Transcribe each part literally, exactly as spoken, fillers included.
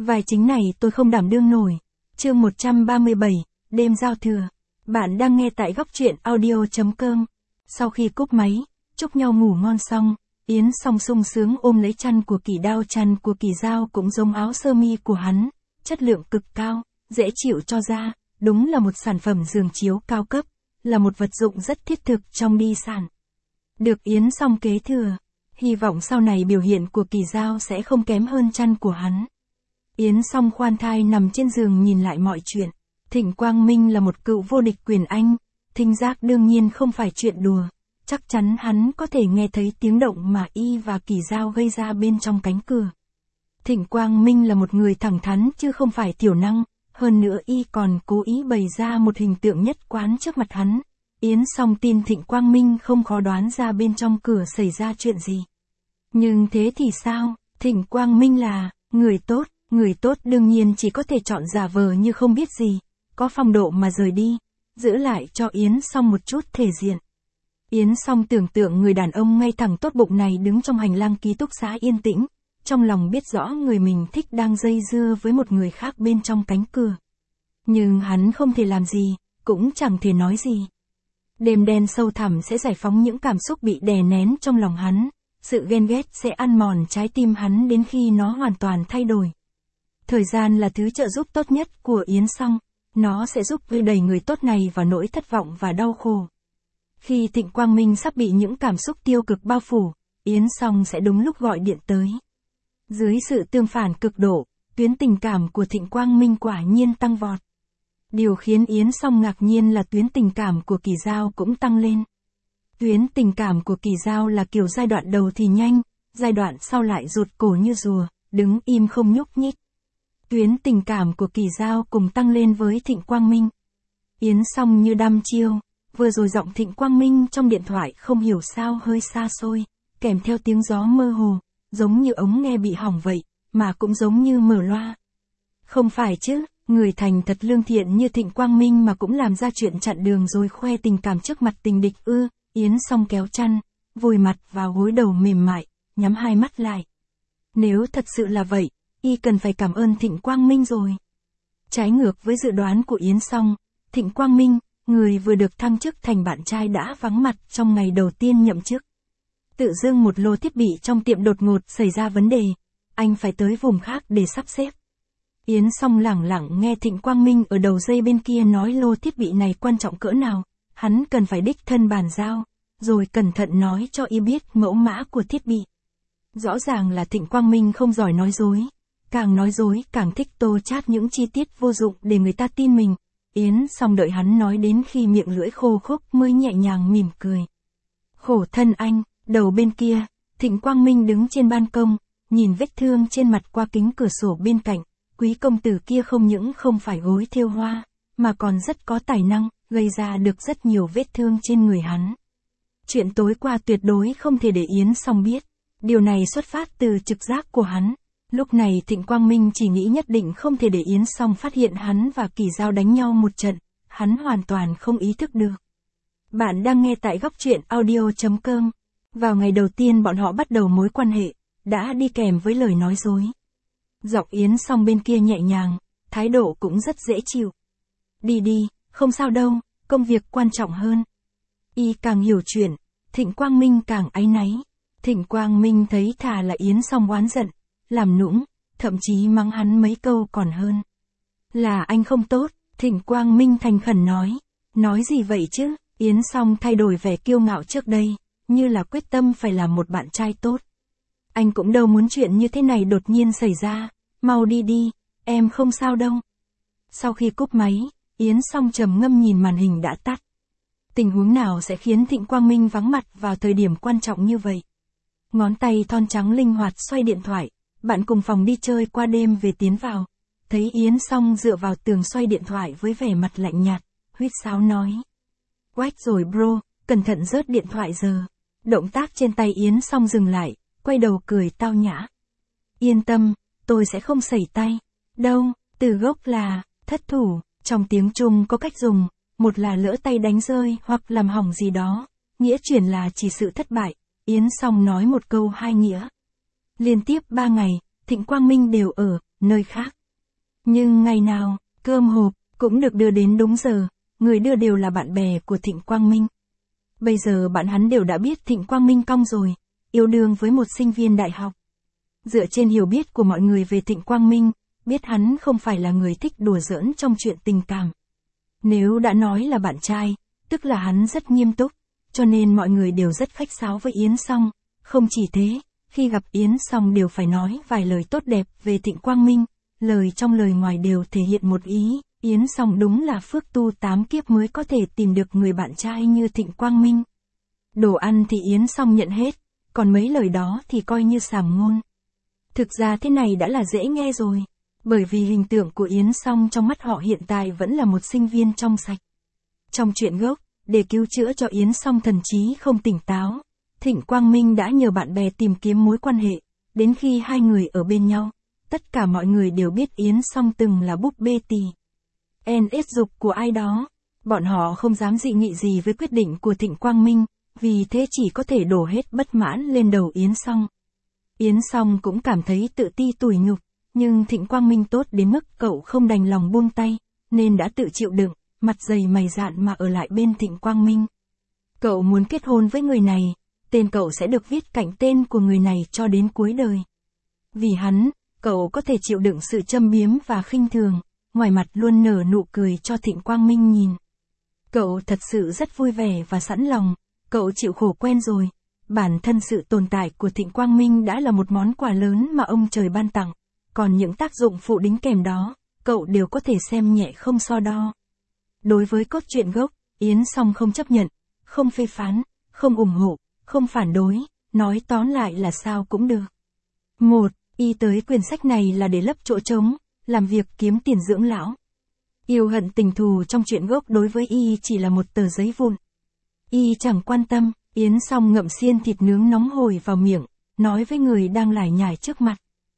Vai chính này tôi không đảm đương nổi. Chương một trăm ba mươi bảy, đêm giao thừa. Bạn đang nghe tại góc truyện audio chấm com. Sau khi cúp máy, chúc nhau ngủ ngon xong, Yến Song sung sướng ôm lấy chăn của Kỳ Đao. Chăn của Kỳ Dao cũng giống áo sơ mi của hắn, chất lượng cực cao, dễ chịu cho da, đúng là một sản phẩm giường chiếu cao cấp, là một vật dụng rất thiết thực trong đi sản. Được Yến Song kế thừa, hy vọng sau này biểu hiện của Kỳ Dao sẽ không kém hơn chăn của hắn. Yến Song khoan thai nằm trên giường nhìn lại mọi chuyện. Thịnh Quang Minh là một cựu vô địch quyền Anh, thính giác đương nhiên không phải chuyện đùa. Chắc chắn hắn có thể nghe thấy tiếng động mà y và Kỳ Dao gây ra bên trong cánh cửa. Thịnh Quang Minh là một người thẳng thắn chứ không phải tiểu năng, hơn nữa y còn cố ý bày ra một hình tượng nhất quán trước mặt hắn. Yến Song tin Thịnh Quang Minh không khó đoán ra bên trong cửa xảy ra chuyện gì. Nhưng thế thì sao? Thịnh Quang Minh là người tốt, người tốt đương nhiên chỉ có thể chọn giả vờ như không biết gì, có phong độ mà rời đi, giữ lại cho Yến Song một chút thể diện. Yến Song tưởng tượng người đàn ông ngay thẳng tốt bụng này đứng trong hành lang ký túc xá yên tĩnh, trong lòng biết rõ người mình thích đang dây dưa với một người khác bên trong cánh cửa. Nhưng hắn không thể làm gì, cũng chẳng thể nói gì. Đêm đen sâu thẳm sẽ giải phóng những cảm xúc bị đè nén trong lòng hắn, sự ghen ghét sẽ ăn mòn trái tim hắn đến khi nó hoàn toàn thay đổi. Thời gian là thứ trợ giúp tốt nhất của Yến Song, nó sẽ giúp đưa đẩy người tốt này vào nỗi thất vọng và đau khổ. Khi Thịnh Quang Minh sắp bị những cảm xúc tiêu cực bao phủ, Yến Song sẽ đúng lúc gọi điện tới. Dưới sự tương phản cực độ, tuyến tình cảm của Thịnh Quang Minh quả nhiên tăng vọt. Điều khiến Yến Song ngạc nhiên là tuyến tình cảm của Kỳ Dao cũng tăng lên. Tuyến tình cảm của Kỳ Dao là kiểu giai đoạn đầu thì nhanh, giai đoạn sau lại rụt cổ như rùa, đứng im không nhúc nhích. Tuyến tình cảm của Kỳ Dao cùng tăng lên với Thịnh Quang Minh. Yến Song như đăm chiêu, vừa rồi giọng Thịnh Quang Minh trong điện thoại không hiểu sao hơi xa xôi, kèm theo tiếng gió mơ hồ, giống như ống nghe bị hỏng vậy, mà cũng giống như mở loa. Không phải chứ, người thành thật lương thiện như Thịnh Quang Minh mà cũng làm ra chuyện chặn đường rồi khoe tình cảm trước mặt tình địch ư. Yến Song kéo chăn, vùi mặt vào gối đầu mềm mại, nhắm hai mắt lại. Nếu thật sự là vậy, y cần phải cảm ơn Thịnh Quang Minh rồi. Trái ngược với dự đoán của Yến Song, Thịnh Quang Minh, người vừa được thăng chức thành bạn trai đã vắng mặt trong ngày đầu tiên nhậm chức. Tự dưng một lô thiết bị trong tiệm đột ngột xảy ra vấn đề, anh phải tới vùng khác để sắp xếp. Yến Song lẳng lặng nghe Thịnh Quang Minh ở đầu dây bên kia nói lô thiết bị này quan trọng cỡ nào, hắn cần phải đích thân bàn giao, rồi cẩn thận nói cho y biết mẫu mã của thiết bị. Rõ ràng là Thịnh Quang Minh không giỏi nói dối, càng nói dối càng thích tô chát những chi tiết vô dụng để người ta tin mình. Yến Song đợi hắn nói đến khi miệng lưỡi khô khốc mới nhẹ nhàng mỉm cười. Khổ thân anh, đầu bên kia, Thịnh Quang Minh đứng trên ban công, nhìn vết thương trên mặt qua kính cửa sổ bên cạnh. Quý công tử kia không những không phải gối thêu hoa, mà còn rất có tài năng, gây ra được rất nhiều vết thương trên người hắn. Chuyện tối qua tuyệt đối không thể để Yến Song biết. Điều này xuất phát từ trực giác của hắn. Lúc này Thịnh Quang Minh chỉ nghĩ nhất định không thể để Yến Song phát hiện hắn và Kỳ Dao đánh nhau một trận. Hắn hoàn toàn không ý thức được. Bạn đang nghe tại góc truyện audio chấm com. Vào ngày đầu tiên bọn họ bắt đầu mối quan hệ, đã đi kèm với lời nói dối. Giọng Yến Song bên kia nhẹ nhàng, thái độ cũng rất dễ chịu. Đi đi, không sao đâu, công việc quan trọng hơn. Y càng hiểu chuyện, Thịnh Quang Minh càng áy náy. Thịnh Quang Minh thấy thà là Yến Song oán giận, làm nũng, thậm chí mắng hắn mấy câu còn hơn. Là anh không tốt, Thịnh Quang Minh thành khẩn nói. Nói gì vậy chứ? Yến Song thay đổi vẻ kiêu ngạo trước đây, như là quyết tâm phải làm một bạn trai tốt. Anh cũng đâu muốn chuyện như thế này đột nhiên xảy ra, mau đi đi, em không sao đâu. Sau khi cúp máy, Yến Song trầm ngâm nhìn màn hình đã tắt. Tình huống nào sẽ khiến Thịnh Quang Minh vắng mặt vào thời điểm quan trọng như vậy? Ngón tay thon trắng linh hoạt xoay điện thoại, bạn cùng phòng đi chơi qua đêm về tiến vào. Thấy Yến Song dựa vào tường xoay điện thoại với vẻ mặt lạnh nhạt, huýt sáo nói. Quách rồi bro, cẩn thận rớt điện thoại giờ. Động tác trên tay Yến Song dừng lại, quay đầu cười tao nhã. Yên tâm, tôi sẽ không sẩy tay. Đâu, từ gốc là, thất thủ, trong tiếng Trung có cách dùng, một là lỡ tay đánh rơi hoặc làm hỏng gì đó, nghĩa chuyển là chỉ sự thất bại. Yến Song nói một câu hai nghĩa. Liên tiếp ba ngày, Thịnh Quang Minh đều ở, nơi khác. Nhưng ngày nào, cơm hộp cũng được đưa đến đúng giờ, người đưa đều là bạn bè của Thịnh Quang Minh. Bây giờ bạn hắn đều đã biết Thịnh Quang Minh cong rồi, yêu đương với một sinh viên đại học. Dựa trên hiểu biết của mọi người về Thịnh Quang Minh, biết hắn không phải là người thích đùa giỡn trong chuyện tình cảm. Nếu đã nói là bạn trai, tức là hắn rất nghiêm túc, cho nên mọi người đều rất khách sáo với Yến Song. Không chỉ thế, khi gặp Yến Song đều phải nói vài lời tốt đẹp về Thịnh Quang Minh, lời trong lời ngoài đều thể hiện một ý, Yến Song đúng là phước tu tám kiếp mới có thể tìm được người bạn trai như Thịnh Quang Minh. Đồ ăn thì Yến Song nhận hết, còn mấy lời đó thì coi như sàm ngôn. Thực ra thế này đã là dễ nghe rồi, bởi vì hình tượng của Yến Song trong mắt họ hiện tại vẫn là một sinh viên trong sạch. Trong chuyện gốc, để cứu chữa cho Yến Song thần trí không tỉnh táo, Thịnh Quang Minh đã nhờ bạn bè tìm kiếm mối quan hệ, đến khi hai người ở bên nhau, tất cả mọi người đều biết Yến Song từng là búp bê tỳ en ét dục của ai đó. Bọn họ không dám dị nghị gì với quyết định của Thịnh Quang Minh, vì thế chỉ có thể đổ hết bất mãn lên đầu Yến Song. Yến Song cũng cảm thấy tự ti tủi nhục, nhưng Thịnh Quang Minh tốt đến mức cậu không đành lòng buông tay, nên đã tự chịu đựng, mặt dày mày dạn mà ở lại bên Thịnh Quang Minh. Cậu muốn kết hôn với người này, tên cậu sẽ được viết cạnh tên của người này cho đến cuối đời. Vì hắn, cậu có thể chịu đựng sự châm biếm và khinh thường, ngoài mặt luôn nở nụ cười cho Thịnh Quang Minh nhìn. Cậu thật sự rất vui vẻ và sẵn lòng, cậu chịu khổ quen rồi. Bản thân sự tồn tại của Thịnh Quang Minh đã là một món quà lớn mà ông trời ban tặng, còn những tác dụng phụ đính kèm đó, cậu đều có thể xem nhẹ không so đo. Đối với cốt truyện gốc, Yến Song không chấp nhận, không phê phán, không ủng hộ, không phản đối, nói tóm lại là sao cũng được. một. Y tới quyển sách này là để lấp chỗ trống, làm việc kiếm tiền dưỡng lão. Yêu hận tình thù trong truyện gốc đối với Y chỉ là một tờ giấy vụn. Y chẳng quan tâm. Yến Song ngậm xiên thịt nướng nóng hổi vào miệng, nói với người đang lải nhải trước mặt.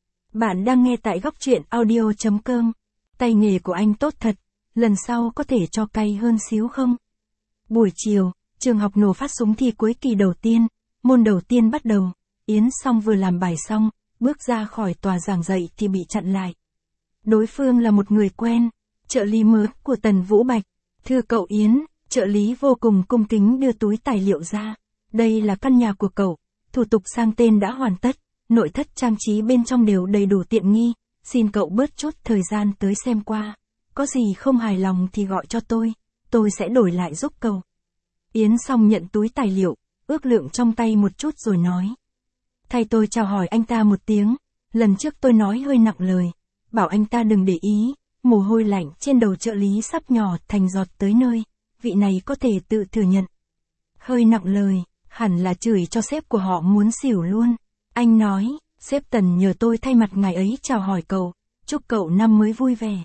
Bạn đang nghe tại góc truyện audio chấm com. Tay nghề của anh tốt thật, lần sau có thể cho cay hơn xíu không? Buổi chiều, trường học nổ phát súng thi cuối kỳ đầu tiên, môn đầu tiên bắt đầu. Yến Song vừa làm bài xong, bước ra khỏi tòa giảng dạy thì bị chặn lại. Đối phương là một người quen, trợ lý mới của Tần Vũ Bạch. Thưa cậu Yến, trợ lý vô cùng cung kính đưa túi tài liệu ra. Đây là căn nhà của cậu, thủ tục sang tên đã hoàn tất, nội thất trang trí bên trong đều đầy đủ tiện nghi, xin cậu bớt chút thời gian tới xem qua. Có gì không hài lòng thì gọi cho tôi, tôi sẽ đổi lại giúp cậu. Yến Song nhận túi tài liệu, ước lượng trong tay một chút rồi nói. Thay tôi chào hỏi anh ta một tiếng, lần trước tôi nói hơi nặng lời, bảo anh ta đừng để ý, mồ hôi lạnh trên đầu trợ lý sắp nhỏ thành giọt tới nơi, vị này có thể tự thừa nhận. Hơi nặng lời. Hẳn là chửi cho sếp của họ muốn xỉu luôn. Anh nói, sếp Tần nhờ tôi thay mặt ngài ấy chào hỏi cậu, chúc cậu năm mới vui vẻ.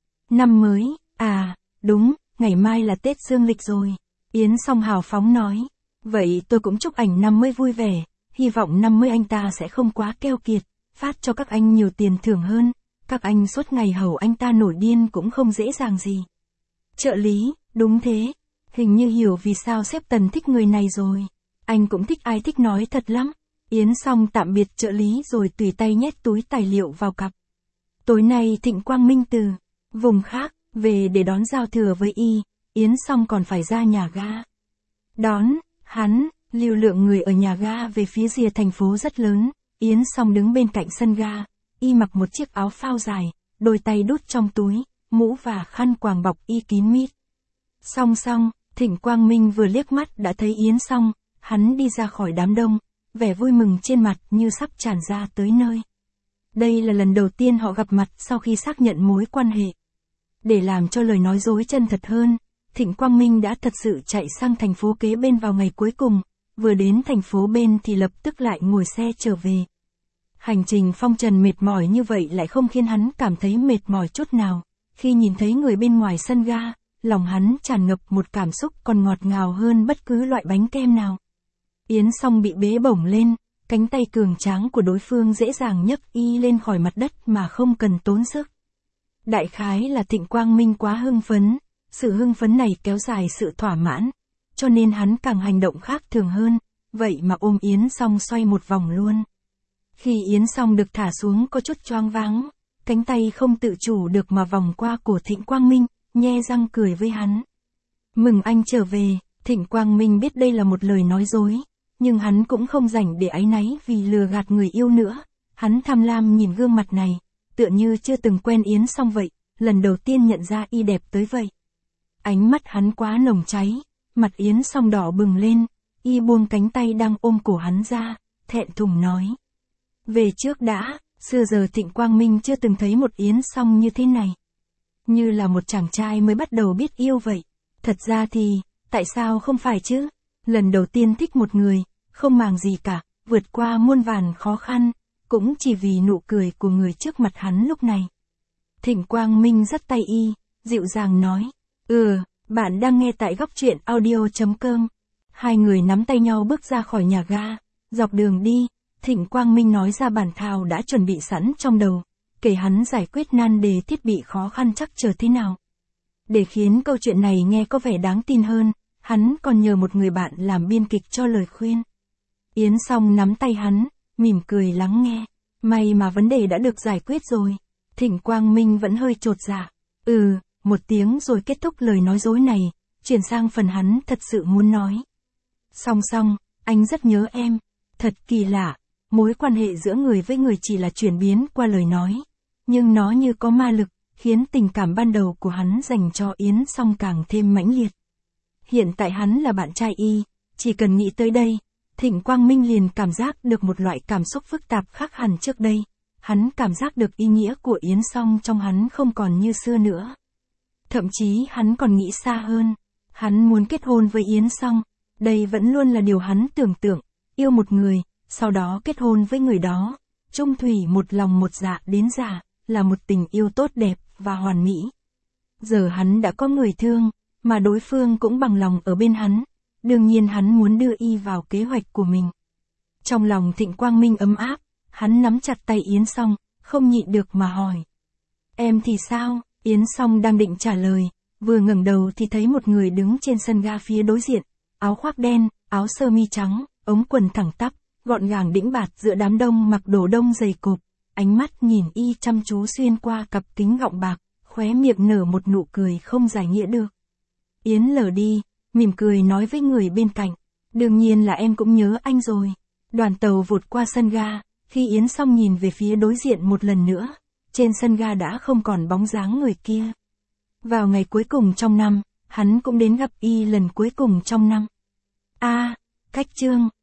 Năm mới, à, đúng, ngày mai là Tết Dương lịch rồi. Yến Song hào phóng nói, vậy tôi cũng chúc ảnh năm mới vui vẻ, hy vọng năm mới anh ta sẽ không quá keo kiệt, phát cho các anh nhiều tiền thưởng hơn, các anh suốt ngày hầu anh ta nổi điên cũng không dễ dàng gì. Trợ lý, đúng thế, hình như hiểu vì sao sếp Tần thích người này rồi. Anh cũng thích ai thích nói thật lắm. Yến Song tạm biệt trợ lý rồi tùy tay nhét túi tài liệu vào cặp. Tối nay Thịnh Quang Minh từ vùng khác về để đón giao thừa với Y. Yến Song còn phải ra nhà ga đón hắn. Lưu lượng người ở nhà ga về phía rìa thành phố rất lớn. Yến Song đứng bên cạnh sân ga. Y mặc một chiếc áo phao dài, đôi tay đút trong túi, mũ và khăn quàng bọc Y kín mít. Song song, Thịnh Quang Minh vừa liếc mắt đã thấy Yến Song. Hắn đi ra khỏi đám đông, vẻ vui mừng trên mặt như sắp tràn ra tới nơi. Đây là lần đầu tiên họ gặp mặt sau khi xác nhận mối quan hệ. Để làm cho lời nói dối chân thật hơn, Thịnh Quang Minh đã thật sự chạy sang thành phố kế bên vào ngày cuối cùng, vừa đến thành phố bên thì lập tức lại ngồi xe trở về. Hành trình phong trần mệt mỏi như vậy lại không khiến hắn cảm thấy mệt mỏi chút nào. Khi nhìn thấy người bên ngoài sân ga, lòng hắn tràn ngập một cảm xúc còn ngọt ngào hơn bất cứ loại bánh kem nào. Yến Song bị bế bổng lên, cánh tay cường tráng của đối phương dễ dàng nhấc Y lên khỏi mặt đất mà không cần tốn sức. Đại khái là Thịnh Quang Minh quá hưng phấn, sự hưng phấn này kéo dài sự thỏa mãn, cho nên hắn càng hành động khác thường hơn, vậy mà ôm Yến Song xoay một vòng luôn. Khi Yến Song được thả xuống có chút choáng váng, cánh tay không tự chủ được mà vòng qua cổ Thịnh Quang Minh, nhe răng cười với hắn. Mừng anh trở về, Thịnh Quang Minh biết đây là một lời nói dối, nhưng hắn cũng không rảnh để áy náy vì lừa gạt người yêu nữa. Hắn tham lam nhìn gương mặt này, tựa như chưa từng quen Yến Song vậy, lần đầu tiên nhận ra y đẹp tới vậy. Ánh mắt hắn quá nồng cháy, mặt Yến Song đỏ bừng lên, y buông cánh tay đang ôm cổ hắn ra, thẹn thùng nói. Về trước đã, xưa giờ Thịnh Quang Minh chưa từng thấy một Yến Song như thế này. Như là một chàng trai mới bắt đầu biết yêu vậy. Thật ra thì, tại sao không phải chứ? Lần đầu tiên thích một người, không màng gì cả, vượt qua muôn vàn khó khăn, cũng chỉ vì nụ cười của người trước mặt hắn lúc này. Thịnh Quang Minh dắt tay y, dịu dàng nói. Ừ, bạn đang nghe tại góc truyện audio chấm com. Hai người nắm tay nhau bước ra khỏi nhà ga. Dọc đường đi, Thịnh Quang Minh nói ra bản thảo đã chuẩn bị sẵn trong đầu, kể hắn giải quyết nan đề thiết bị khó khăn chắc chờ thế nào. Để khiến câu chuyện này nghe có vẻ đáng tin hơn, hắn còn nhờ một người bạn làm biên kịch cho lời khuyên. Yến Song nắm tay hắn, mỉm cười lắng nghe. May mà vấn đề đã được giải quyết rồi. Thịnh Quang Minh vẫn hơi chột dạ. Ừ, một tiếng rồi kết thúc lời nói dối này, chuyển sang phần hắn thật sự muốn nói. Song song, anh rất nhớ em. Thật kỳ lạ, mối quan hệ giữa người với người chỉ là chuyển biến qua lời nói. Nhưng nó như có ma lực, khiến tình cảm ban đầu của hắn dành cho Yến Song càng thêm mãnh liệt. Hiện tại hắn là bạn trai y, chỉ cần nghĩ tới đây, Thịnh Quang Minh liền cảm giác được một loại cảm xúc phức tạp khác hẳn trước đây. Hắn cảm giác được ý nghĩa của Yến Song trong hắn không còn như xưa nữa. Thậm chí hắn còn nghĩ xa hơn. Hắn muốn kết hôn với Yến Song. Đây vẫn luôn là điều hắn tưởng tượng. Yêu một người, sau đó kết hôn với người đó. Chung thủy một lòng một dạ đến già, là một tình yêu tốt đẹp và hoàn mỹ. Giờ hắn đã có người thương, mà đối phương cũng bằng lòng ở bên hắn. Đương nhiên hắn muốn đưa y vào kế hoạch của mình. Trong lòng Thịnh Quang Minh ấm áp, hắn nắm chặt tay Yến Song, không nhịn được mà hỏi. Em thì sao? Yến Song đang định trả lời, vừa ngẩng đầu thì thấy một người đứng trên sân ga phía đối diện, áo khoác đen, áo sơ mi trắng, ống quần thẳng tắp, gọn gàng đĩnh bạt giữa đám đông mặc đồ đông dày cộp, ánh mắt nhìn y chăm chú xuyên qua cặp kính gọng bạc, khóe miệng nở một nụ cười không giải nghĩa được. Yến lờ đi, mỉm cười nói với người bên cạnh, đương nhiên là em cũng nhớ anh rồi. Đoàn tàu vụt qua sân ga, khi Yến Song nhìn về phía đối diện một lần nữa, trên sân ga đã không còn bóng dáng người kia. Vào ngày cuối cùng trong năm, hắn cũng đến gặp y lần cuối cùng trong năm. A, cách chương,